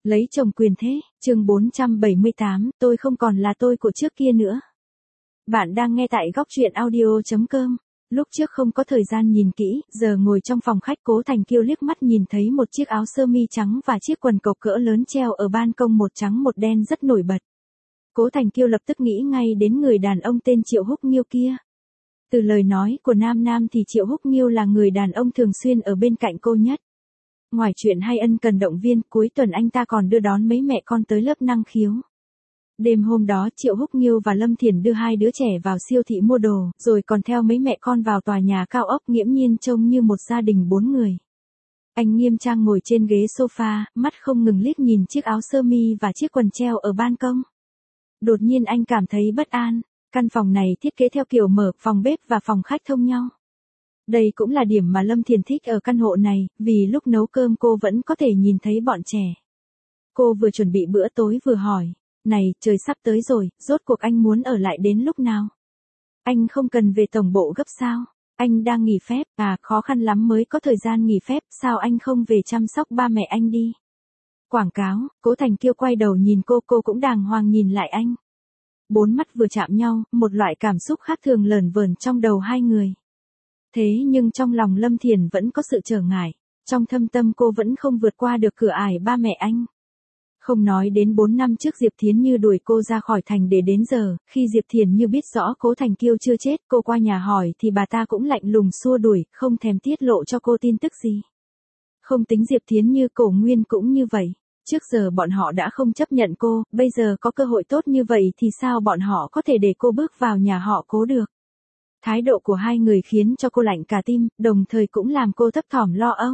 Lấy chồng quyền thế, chương 478, tôi không còn là tôi của trước kia nữa. Bạn đang nghe tại góc truyện audio.com. Lúc trước không có thời gian nhìn kỹ, giờ ngồi trong phòng khách Cố Thành Kiêu liếc mắt nhìn thấy một chiếc áo sơ mi trắng và chiếc quần cộc cỡ lớn treo ở ban công một trắng một đen rất nổi bật. Cố Thành Kiêu lập tức nghĩ ngay đến người đàn ông tên Triệu Húc Nghiêu kia. Từ lời nói của Nam Nam thì Triệu Húc Nghiêu là người đàn ông thường xuyên ở bên cạnh cô nhất. Ngoài chuyện hay ân cần động viên, cuối tuần anh ta còn đưa đón mấy mẹ con tới lớp năng khiếu. Đêm hôm đó Triệu Húc Nghiêu và Lâm Thiển đưa hai đứa trẻ vào siêu thị mua đồ, rồi còn theo mấy mẹ con vào tòa nhà cao ốc nghiễm nhiên trông như một gia đình 4 người. Anh nghiêm trang ngồi trên ghế sofa, mắt không ngừng liếc nhìn chiếc áo sơ mi và chiếc quần treo ở ban công. Đột nhiên anh cảm thấy bất an, căn phòng này thiết kế theo kiểu mở phòng bếp và phòng khách thông nhau. Đây cũng là điểm mà Lâm Thiển thích ở căn hộ này, vì lúc nấu cơm cô vẫn có thể nhìn thấy bọn trẻ. Cô vừa chuẩn bị bữa tối vừa hỏi, này, trời sắp tới rồi, rốt cuộc anh muốn ở lại đến lúc nào? Anh không cần về tổng bộ gấp sao? Anh đang nghỉ phép, khó khăn lắm mới có thời gian nghỉ phép, sao anh không về chăm sóc ba mẹ anh đi? Quảng cáo, Cố Thành Kiêu quay đầu nhìn cô cũng đàng hoàng nhìn lại anh. Bốn mắt vừa chạm nhau, một loại cảm xúc khác thường lởn vởn trong đầu hai người. Thế nhưng trong lòng Lâm Thiển vẫn có sự trở ngại, trong thâm tâm cô vẫn không vượt qua được cửa ải ba mẹ anh. Không nói đến 4 năm trước Diệp Thiến Như đuổi cô ra khỏi thành để đến giờ, khi Diệp Thiến Như biết rõ Cố Thành Kiêu chưa chết, cô qua nhà hỏi thì bà ta cũng lạnh lùng xua đuổi, không thèm tiết lộ cho cô tin tức gì. Không tính Diệp Thiến Như, Cổ Nguyên cũng như vậy. Trước giờ bọn họ đã không chấp nhận cô, bây giờ có cơ hội tốt như vậy thì sao bọn họ có thể để cô bước vào nhà họ Cố được. Thái độ của hai người khiến cho cô lạnh cả tim, đồng thời cũng làm cô thấp thỏm lo âu.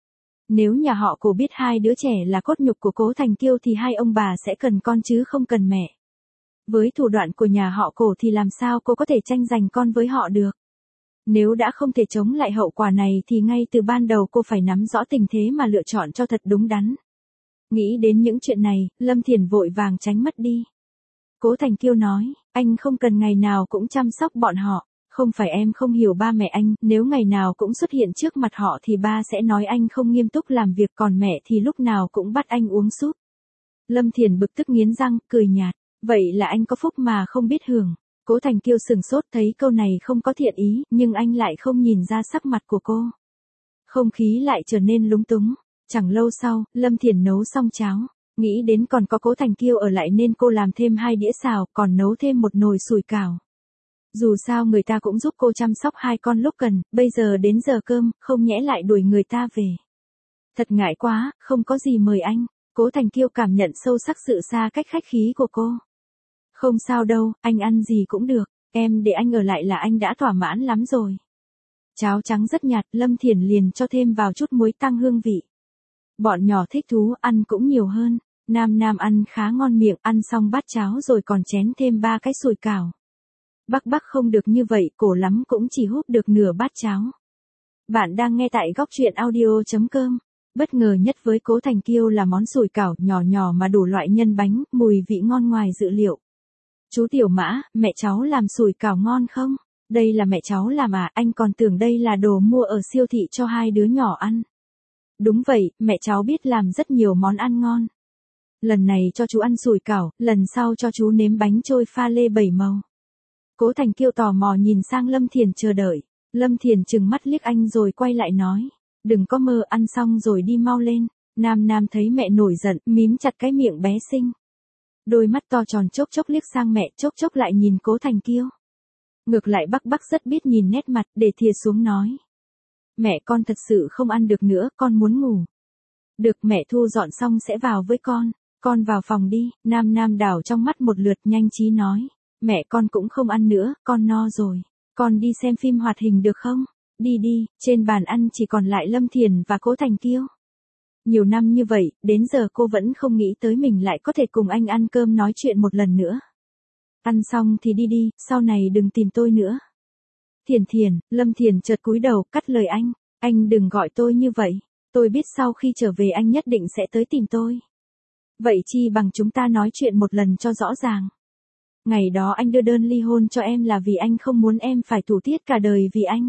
Nếu nhà họ Cố biết hai đứa trẻ là cốt nhục của Cố Thành Kiêu thì hai ông bà sẽ cần con chứ không cần mẹ. Với thủ đoạn của nhà họ Cố thì làm sao cô có thể tranh giành con với họ được. Nếu đã không thể chống lại hậu quả này thì ngay từ ban đầu cô phải nắm rõ tình thế mà lựa chọn cho thật đúng đắn. Nghĩ đến những chuyện này, Lâm Thiển vội vàng tránh mất đi. Cố Thành Kiêu nói, anh không cần ngày nào cũng chăm sóc bọn họ. Không phải em không hiểu ba mẹ anh, nếu ngày nào cũng xuất hiện trước mặt họ thì ba sẽ nói anh không nghiêm túc làm việc, còn mẹ thì lúc nào cũng bắt anh uống súp. Lâm Thiển bực tức nghiến răng, cười nhạt, vậy là anh có phúc mà không biết hưởng. Cố Thành Kiêu sừng sốt thấy câu này không có thiện ý, nhưng anh lại không nhìn ra sắc mặt của cô. Không khí lại trở nên lúng túng. Chẳng lâu sau, Lâm Thiển nấu xong cháo. Nghĩ đến còn có Cố Thành Kiêu ở lại nên cô làm thêm 2 đĩa xào, còn nấu thêm một nồi sủi cảo. Dù sao người ta cũng giúp cô chăm sóc hai con lúc cần, bây giờ đến giờ cơm, không nhẽ lại đuổi người ta về. Thật ngại quá, không có gì mời anh. Cố Thành Kiêu cảm nhận sâu sắc sự xa cách khách khí của cô. Không sao đâu, anh ăn gì cũng được, em để anh ở lại là anh đã thỏa mãn lắm rồi. Cháo trắng rất nhạt, Lâm Thiển liền cho thêm vào chút muối tăng hương vị. Bọn nhỏ thích thú, ăn cũng nhiều hơn. Nam Nam ăn khá ngon miệng, ăn xong bát cháo rồi còn chén thêm 3 cái sủi cảo. Bắc không được như vậy, cổ lắm cũng chỉ húp được nửa bát cháo. Bạn đang nghe tại góc truyện audio.com. Bất ngờ nhất với Cố Thành Kiêu là món sủi cảo nhỏ nhỏ mà đủ loại nhân bánh, mùi vị ngon ngoài dự liệu. Chú Tiểu Mã, mẹ cháu làm sủi cảo ngon không? Đây là mẹ cháu làm à, anh còn tưởng đây là đồ mua ở siêu thị cho hai đứa nhỏ ăn. Đúng vậy, mẹ cháu biết làm rất nhiều món ăn ngon. Lần này cho chú ăn sủi cảo, lần sau cho chú nếm bánh trôi pha lê 7 màu. Cố Thành Kiêu tò mò nhìn sang Lâm Thiển chờ đợi. Lâm Thiển trừng mắt liếc anh rồi quay lại nói, đừng có mơ, ăn xong rồi đi mau lên. Nam Nam thấy mẹ nổi giận, mím chặt cái miệng bé xinh. Đôi mắt to tròn chốc chốc liếc sang mẹ, chốc chốc lại nhìn Cố Thành Kiêu. Ngược lại Bắc rất biết nhìn nét mặt, để thìa xuống nói, mẹ con thật sự không ăn được nữa, con muốn ngủ. Được, mẹ thu dọn xong sẽ vào với con vào phòng đi. Nam Nam đảo trong mắt một lượt, nhanh trí nói, mẹ con cũng không ăn nữa, con no rồi. Con đi xem phim hoạt hình được không? Đi, trên bàn ăn chỉ còn lại Lâm Thiển và Cố Thành Kiêu. Nhiều năm như vậy, đến giờ cô vẫn không nghĩ tới mình lại có thể cùng anh ăn cơm nói chuyện một lần nữa. Ăn xong thì đi, sau này đừng tìm tôi nữa. Thiển, Lâm Thiển chợt cúi đầu, cắt lời anh đừng gọi tôi như vậy. Tôi biết sau khi trở về anh nhất định sẽ tới tìm tôi. Vậy chi bằng chúng ta nói chuyện một lần cho rõ ràng. Ngày đó anh đưa đơn ly hôn cho em là vì anh không muốn em phải tủi tiếc cả đời vì anh.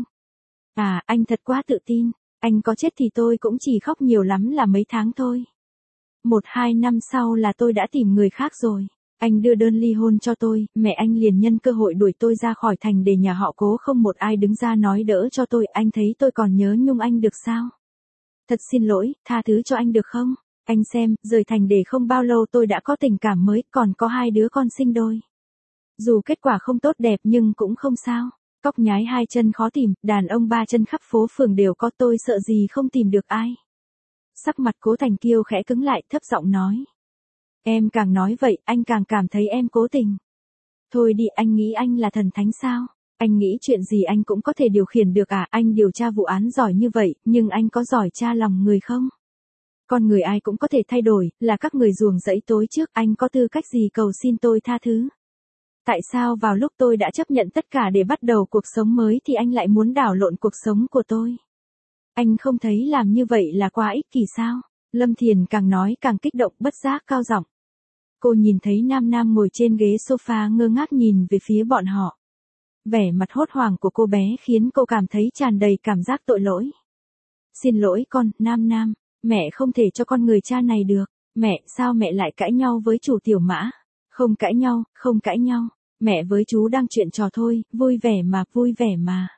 Anh thật quá tự tin, anh có chết thì tôi cũng chỉ khóc nhiều lắm là mấy tháng thôi. 1-2 năm sau là tôi đã tìm người khác rồi. Anh đưa đơn ly hôn cho tôi, mẹ anh liền nhân cơ hội đuổi tôi ra khỏi thành để nhà họ Cố không một ai đứng ra nói đỡ cho tôi. Anh thấy tôi còn nhớ nhung anh được sao? Thật xin lỗi, tha thứ cho anh được không? Anh xem, rời thành để không bao lâu tôi đã có tình cảm mới, còn có 2 đứa con sinh đôi. Dù kết quả không tốt đẹp nhưng cũng không sao. Cóc nhái 2 chân khó tìm, đàn ông 3 chân khắp phố phường đều có, tôi sợ gì không tìm được ai. Sắc mặt Cố Thành Kiêu khẽ cứng lại, thấp giọng nói. Em càng nói vậy, anh càng cảm thấy em cố tình. Thôi đi, anh nghĩ anh là thần thánh sao? Anh nghĩ chuyện gì anh cũng có thể điều khiển được à? Anh điều tra vụ án giỏi như vậy, nhưng anh có giỏi tra lòng người không? Con người ai cũng có thể thay đổi, là các người ruồng rẫy tối trước, anh có tư cách gì cầu xin tôi tha thứ? Tại sao vào lúc tôi đã chấp nhận tất cả để bắt đầu cuộc sống mới thì anh lại muốn đảo lộn cuộc sống của tôi? Anh không thấy làm như vậy là quá ích kỷ sao? Lâm Thiền càng nói càng kích động, bất giác cao giọng. Cô nhìn thấy Nam Nam ngồi trên ghế sofa ngơ ngác nhìn về phía bọn họ. Vẻ mặt hốt hoảng của cô bé khiến cô cảm thấy tràn đầy cảm giác tội lỗi. Xin lỗi con, Nam Nam, mẹ không thể cho con người cha này được. Mẹ, sao mẹ lại cãi nhau với chủ Tiểu Mã? Không cãi nhau, không cãi nhau. Mẹ với chú đang chuyện trò thôi, vui vẻ mà, vui vẻ mà.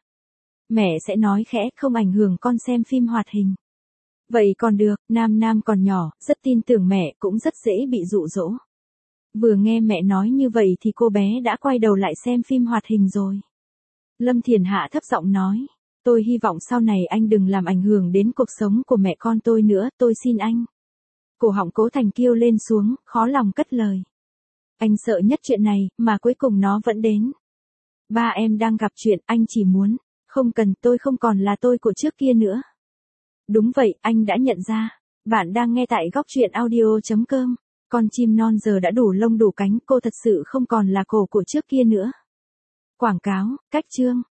Mẹ sẽ nói khẽ, không ảnh hưởng con xem phim hoạt hình. Vậy còn được, Nam Nam còn nhỏ, rất tin tưởng mẹ, cũng rất dễ bị dụ dỗ. Vừa nghe mẹ nói như vậy thì cô bé đã quay đầu lại xem phim hoạt hình rồi. Lâm Thiền Hạ thấp giọng nói. Tôi hy vọng sau này anh đừng làm ảnh hưởng đến cuộc sống của mẹ con tôi nữa, tôi xin anh. Cổ họng Cố Thành Kiêu lên xuống, khó lòng cất lời. Anh sợ nhất chuyện này, mà cuối cùng nó vẫn đến. Ba em đang gặp chuyện, anh chỉ muốn. Không cần, tôi không còn là tôi của trước kia nữa. Đúng vậy, anh đã nhận ra. Bạn đang nghe tại góc truyện audio.com. Con chim non giờ đã đủ lông đủ cánh, cô thật sự không còn là cô của trước kia nữa. Quảng cáo, cách chương.